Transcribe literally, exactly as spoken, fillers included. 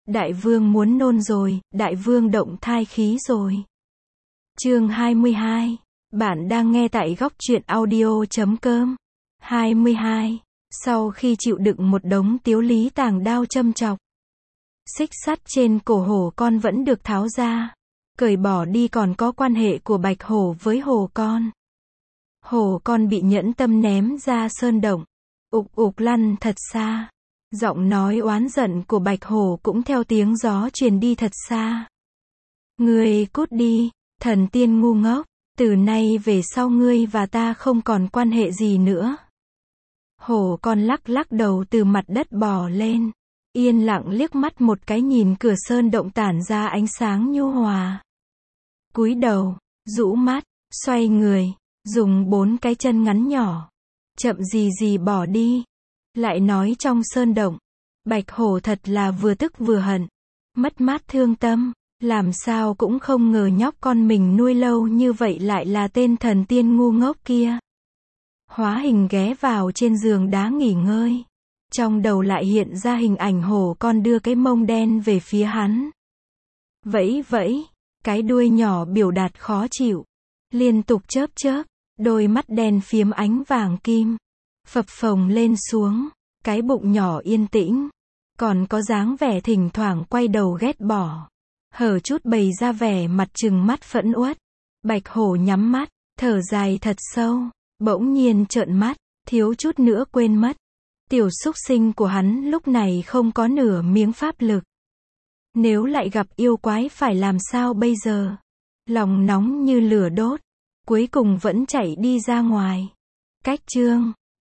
Đại vương muốn nôn rồi, đại vương động thai khí rồi. Chương hai mươi hai. Bạn đang nghe tại góc truyện audio chấm com. hai mươi hai. Sau khi chịu đựng một đống tiếu lý tàng đao châm chọc, xích sắt trên cổ hổ con vẫn được tháo ra, cởi bỏ đi còn có quan hệ của bạch hổ với hổ con. Hổ con bị nhẫn tâm ném ra sơn động, ục ục lăn thật xa. Giọng nói oán giận của bạch hổ cũng theo tiếng gió truyền đi thật xa. Ngươi cút đi, thần tiên ngu ngốc, từ nay về sau ngươi và ta không còn quan hệ gì nữa. Hổ con lắc lắc đầu từ mặt đất bò lên, yên lặng liếc mắt một cái nhìn cửa sơn động tản ra ánh sáng nhu hòa. Cúi đầu, rũ mắt, xoay người, dùng bốn cái chân ngắn nhỏ, chậm gì gì bỏ đi. Lại nói trong sơn động, bạch hổ thật là vừa tức vừa hận, mất mát thương tâm, làm sao cũng không ngờ nhóc con mình nuôi lâu như vậy lại là tên thần tiên ngu ngốc kia. Hóa hình ghé vào trên giường đá nghỉ ngơi, trong đầu lại hiện ra hình ảnh hổ con đưa cái mông đen về phía hắn. Vẫy vẫy, cái đuôi nhỏ biểu đạt khó chịu, liên tục chớp chớp, đôi mắt đen phiếm ánh vàng kim, phập phồng lên xuống, cái bụng nhỏ yên tĩnh, còn có dáng vẻ thỉnh thoảng quay đầu ghét bỏ, hở chút bày ra vẻ mặt trừng mắt phẫn uất. Bạch hổ nhắm mắt, thở dài thật sâu, bỗng nhiên trợn mắt, thiếu chút nữa quên mất. Tiểu súc sinh của hắn lúc này không có nửa miếng pháp lực. Nếu lại gặp yêu quái phải làm sao bây giờ? Lòng nóng như lửa đốt, cuối cùng vẫn chạy đi ra ngoài. Cách chương